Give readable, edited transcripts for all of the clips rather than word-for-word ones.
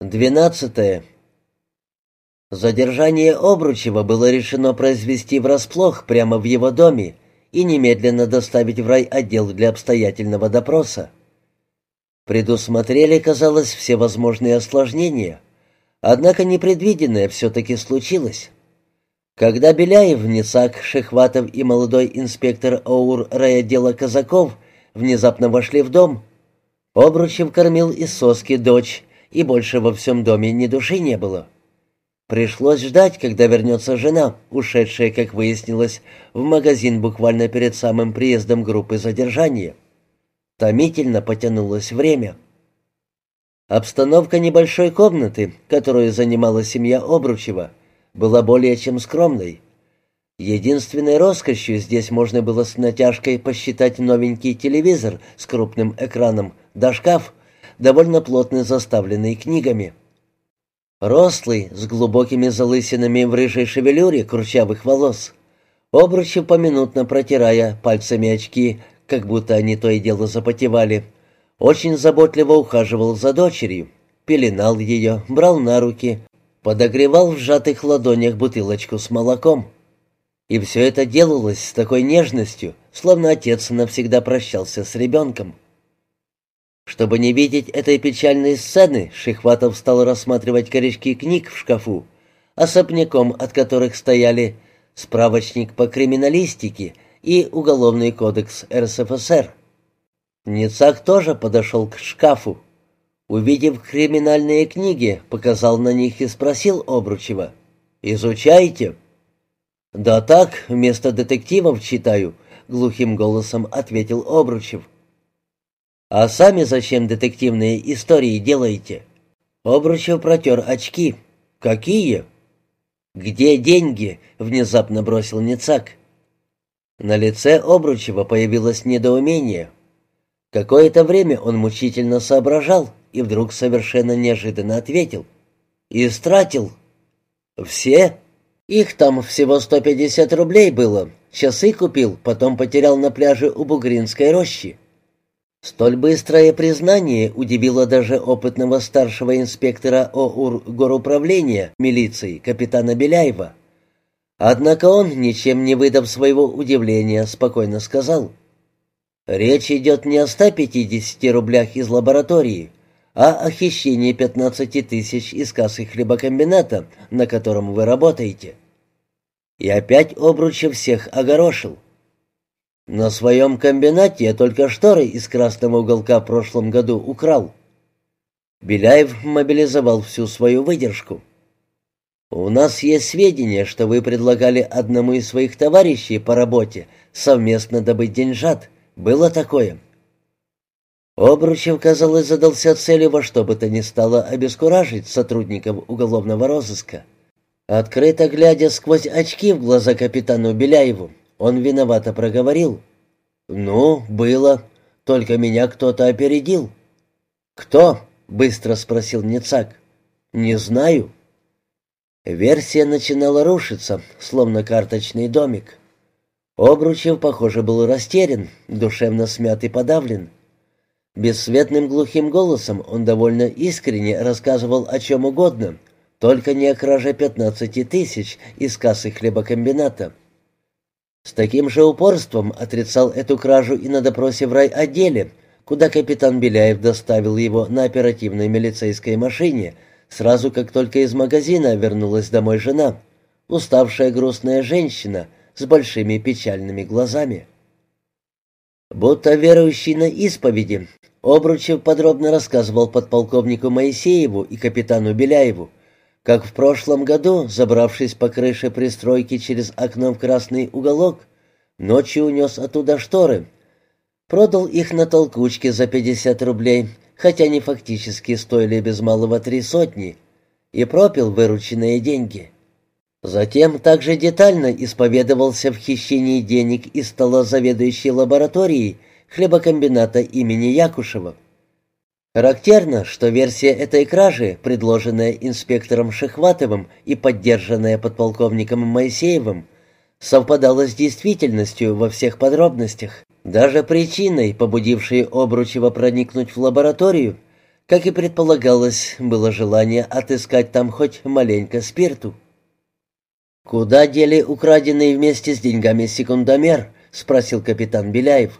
12. Задержание Обручева было решено произвести врасплох прямо в его доме и немедленно доставить в райотдел для обстоятельного допроса. Предусмотрели, казалось, все возможные осложнения, однако непредвиденное все-таки случилось. Когда Беляев, Ницак, Шехватов и молодой инспектор ОУР райотдела Казаков внезапно вошли в дом, Обручев кормил из соски дочь, и больше во всем доме ни души не было. Пришлось ждать, когда вернется жена, ушедшая, как выяснилось, в магазин буквально перед самым приездом группы задержания. Томительно потянулось время. Обстановка небольшой комнаты, которую занимала семья Обручева, была более чем скромной. Единственной роскошью здесь можно было с натяжкой посчитать новенький телевизор с крупным экраном, да шкаф, довольно плотно заставленный книгами. Рослый, с глубокими залысинами в рыжей шевелюре курчавых волос, Обручев, поминутно протирая пальцами очки, как будто они то и дело запотевали, очень заботливо ухаживал за дочерью, пеленал ее, брал на руки, подогревал в сжатых ладонях бутылочку с молоком. И все это делалось с такой нежностью, словно отец навсегда прощался с ребенком. Чтобы не видеть этой печальной сцены, Шехватов стал рассматривать корешки книг в шкафу, особняком от которых стояли справочник по криминалистике и Уголовный кодекс РСФСР. Ницак тоже подошел к шкафу. Увидев криминальные книги, показал на них и спросил Обручева: «Изучаете?» «Да так, вместо детективов читаю», — глухим голосом ответил Обручев. «А сами зачем детективные истории делаете?» Обручев протер очки. «Какие?» «Где деньги?» — внезапно бросил Ницак. На лице Обручева появилось недоумение. Какое-то время он мучительно соображал и вдруг совершенно неожиданно ответил: «Истратил». «Все?» «Их там всего 150 рублей было. Часы купил, потом потерял на пляже у Бугринской рощи». Столь быстрое признание удивило даже опытного старшего инспектора ОУР горуправления милиции капитана Беляева. Однако он, ничем не выдав своего удивления, спокойно сказал: «Речь идет не о 150 рублях из лаборатории, а о хищении 15 тысяч из кассы хлебокомбината, на котором вы работаете». И опять Обручев всех огорошил. «На своем комбинате я только шторы из красного уголка в прошлом году украл». Беляев мобилизовал всю свою выдержку. «У нас есть сведения, что вы предлагали одному из своих товарищей по работе совместно добыть деньжат. Было такое?» Обручев, казалось, задался целью во что бы то ни стало обескуражить сотрудников уголовного розыска. Открыто глядя сквозь очки в глаза капитану Беляеву, он виновато проговорил: «Ну, было. Только меня кто-то опередил». «Кто?» — быстро спросил Ницак. «Не знаю». Версия начинала рушиться, словно карточный домик. Обручев, похоже, был растерян, душевно смят и подавлен. Бесцветным глухим голосом он довольно искренне рассказывал о чем угодно, только не о краже 15 тысяч из кассы хлебокомбината. С таким же упорством отрицал эту кражу и на допросе в райотделе, куда капитан Беляев доставил его на оперативной милицейской машине, сразу как только из магазина вернулась домой жена, уставшая грустная женщина с большими печальными глазами. Будто верующий на исповеди, Обручев подробно рассказывал подполковнику Моисееву и капитану Беляеву, как в прошлом году, забравшись по крыше пристройки через окно в красный уголок, ночью унес оттуда шторы, продал их на толкучке за 50 рублей, хотя они фактически стоили без малого 3 сотни, и пропил вырученные деньги. Затем также детально исповедовался в хищении денег из стола заведующей лабораторией хлебокомбината имени Якушева. Характерно, что версия этой кражи, предложенная инспектором Шехватовым и поддержанная подполковником Моисеевым, совпадала с действительностью во всех подробностях. Даже причиной, побудившей Обручева проникнуть в лабораторию, Как и предполагалось, было желание отыскать там хоть маленько спирту. «Куда дели украденный вместе с деньгами секундомер?» — спросил капитан Беляев.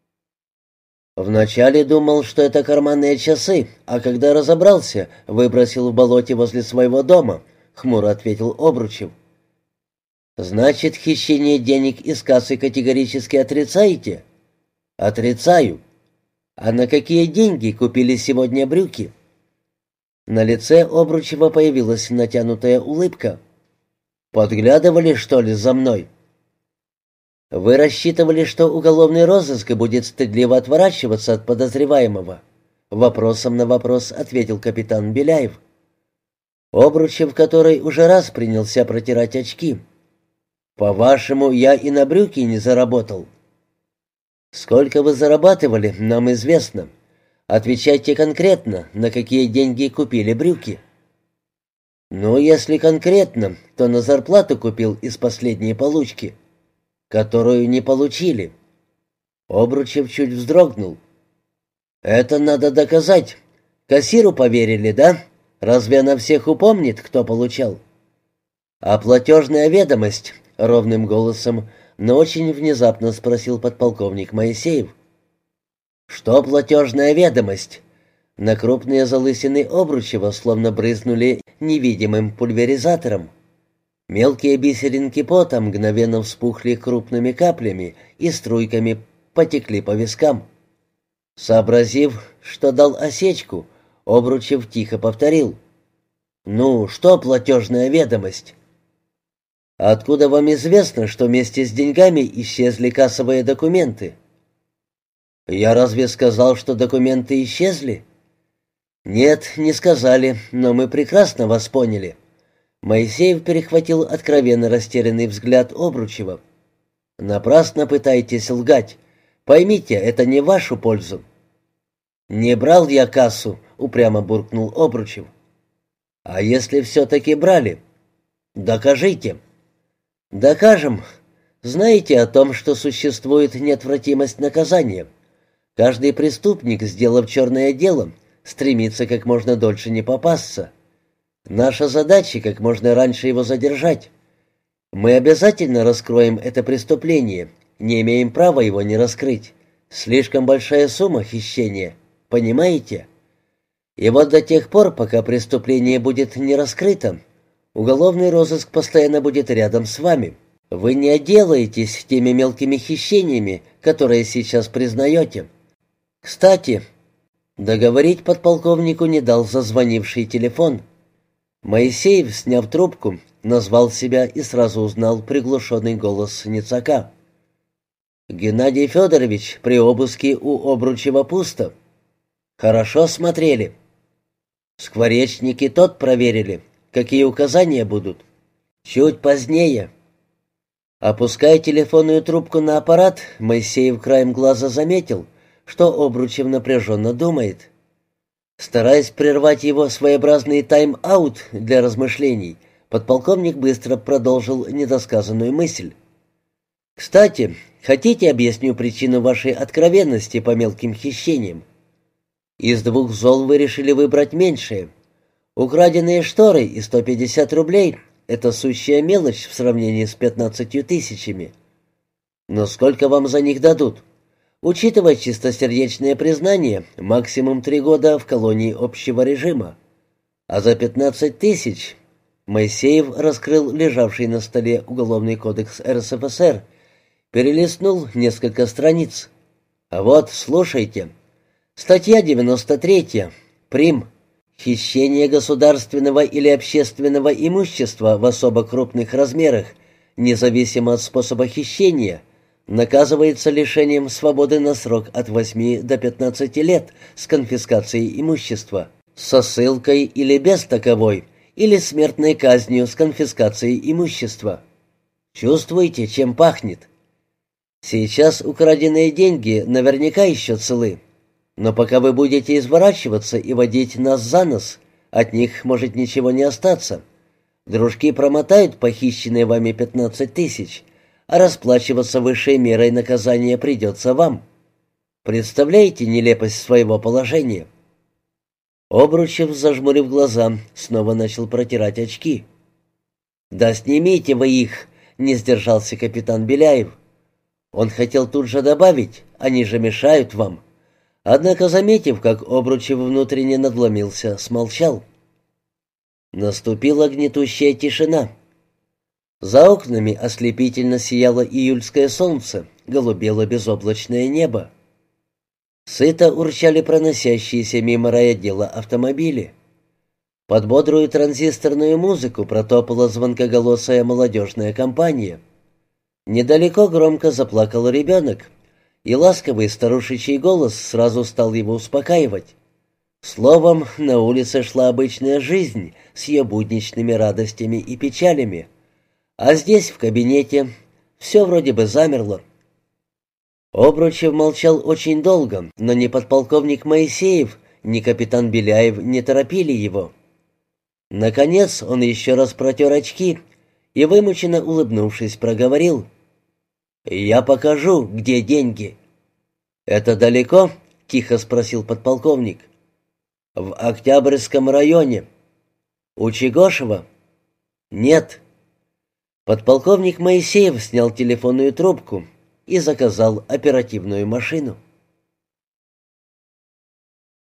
«Вначале думал, что это карманные часы, а когда разобрался, выбросил в болоте возле своего дома», — хмуро ответил Обручев. «Значит, хищение денег из кассы категорически отрицаете?» «Отрицаю. А на какие деньги купили сегодня брюки?» На лице Обручева появилась натянутая улыбка. «Подглядывали, что ли, за мной?» «Вы рассчитывали, что уголовный розыск будет стыдливо отворачиваться от подозреваемого?» Вопросом на вопрос ответил капитан Беляев. Обручев, который уже раз принялся протирать очки. «По-вашему, я и на брюки не заработал?» «Сколько вы зарабатывали, нам известно. Отвечайте конкретно, на какие деньги купили брюки». «Ну, если конкретно, то на зарплату купил из последней получки, которую не получили». Обручев чуть вздрогнул. «Это надо доказать. Кассиру поверили, да? Разве она всех упомнит, кто получал?» «А платежная ведомость?» — ровным голосом, но очень внезапно спросил подполковник Моисеев. «Что платежная ведомость?» На крупные залысины Обручева словно брызнули невидимым пульверизатором. Мелкие бисеринки пота мгновенно вспухли крупными каплями и струйками потекли по вискам. Сообразив, что дал осечку, Обручев тихо повторил. «Ну, что платежная ведомость?» «Откуда вам известно, что вместе с деньгами исчезли кассовые документы?» «Я разве сказал, что документы исчезли?» «Нет, не сказали, но мы прекрасно вас поняли». Моисеев перехватил откровенно растерянный взгляд Обручева. «Напрасно пытаетесь лгать. Поймите, это не в вашу пользу». «Не брал я кассу», — упрямо буркнул Обручев. «А если все-таки брали?» «Докажите». «Докажем. Знаете о том, что существует неотвратимость наказания? Каждый преступник, сделав черное дело, стремится как можно дольше не попасться. Наша задача — как можно раньше его задержать. Мы обязательно раскроем это преступление, не имеем права его не раскрыть. Слишком большая сумма хищения, понимаете? И вот до тех пор, пока преступление будет не раскрыто, уголовный розыск постоянно будет рядом с вами. Вы не отделаетесь теми мелкими хищениями, которые сейчас признаете. Кстати, договорить подполковнику не дал зазвонивший телефон. Моисеев, сняв трубку, назвал себя и сразу узнал приглушенный голос Ницака. «Геннадий Федорович, при обыске у Обручева пусто». «Хорошо смотрели». «Скворечники тот проверили. Какие указания будут?» «Чуть позднее». Опуская телефонную трубку на аппарат, Моисеев краем глаза заметил, что Обручев напряженно думает. Стараясь прервать его своеобразный тайм-аут для размышлений, подполковник быстро продолжил недосказанную мысль. «Кстати, хотите, объясню причину вашей откровенности по мелким хищениям? Из двух зол вы решили выбрать меньшее. Украденные шторы и 150 рублей — это сущая мелочь в сравнении с 15 тысячами. Но сколько вам за них дадут? Учитывая чистосердечное признание, максимум 3 года в колонии общего режима. А за 15 тысяч...» Моисеев раскрыл лежавший на столе Уголовный кодекс РСФСР, перелистнул несколько страниц. «Вот, слушайте. Статья 93. Прим. Хищение государственного или общественного имущества в особо крупных размерах, независимо от способа хищения, наказывается лишением свободы на срок от 8 до 15 лет с конфискацией имущества, со ссылкой или без таковой, или смертной казнью с конфискацией имущества. Чувствуете, чем пахнет? Сейчас украденные деньги наверняка еще целы, но пока вы будете изворачиваться и водить нас за нос, от них может ничего не остаться. Дружки промотают похищенные вами 15 тысяч, а расплачиваться высшей мерой наказания придется вам. Представляете нелепость своего положения?» Обручев, зажмурив глаза, снова начал протирать очки. «Да снимите вы их!» — не сдержался капитан Беляев. Он хотел тут же добавить: «Они же мешают вам». Однако, заметив, как Обручев внутренне надломился, смолчал. Наступила гнетущая тишина. За окнами ослепительно сияло июльское солнце, голубело безоблачное небо. Сыто урчали проносящиеся мимо райотдела автомобили. Под бодрую транзисторную музыку протопала звонкоголосая молодежная компания. Недалеко громко заплакал ребенок, и ласковый старушечий голос сразу стал его успокаивать. Словом, на улице шла обычная жизнь с ее будничными радостями и печалями, а здесь, в кабинете, все вроде бы замерло. Обручев молчал очень долго, но ни подполковник Моисеев, ни капитан Беляев не торопили его. Наконец он еще раз протер очки и, вымученно улыбнувшись, проговорил: «Я покажу, где деньги». «Это далеко?» — тихо спросил подполковник. «В Октябрьском районе». «У Чегошева?» «Нет». Подполковник Моисеев снял телефонную трубку и заказал оперативную машину.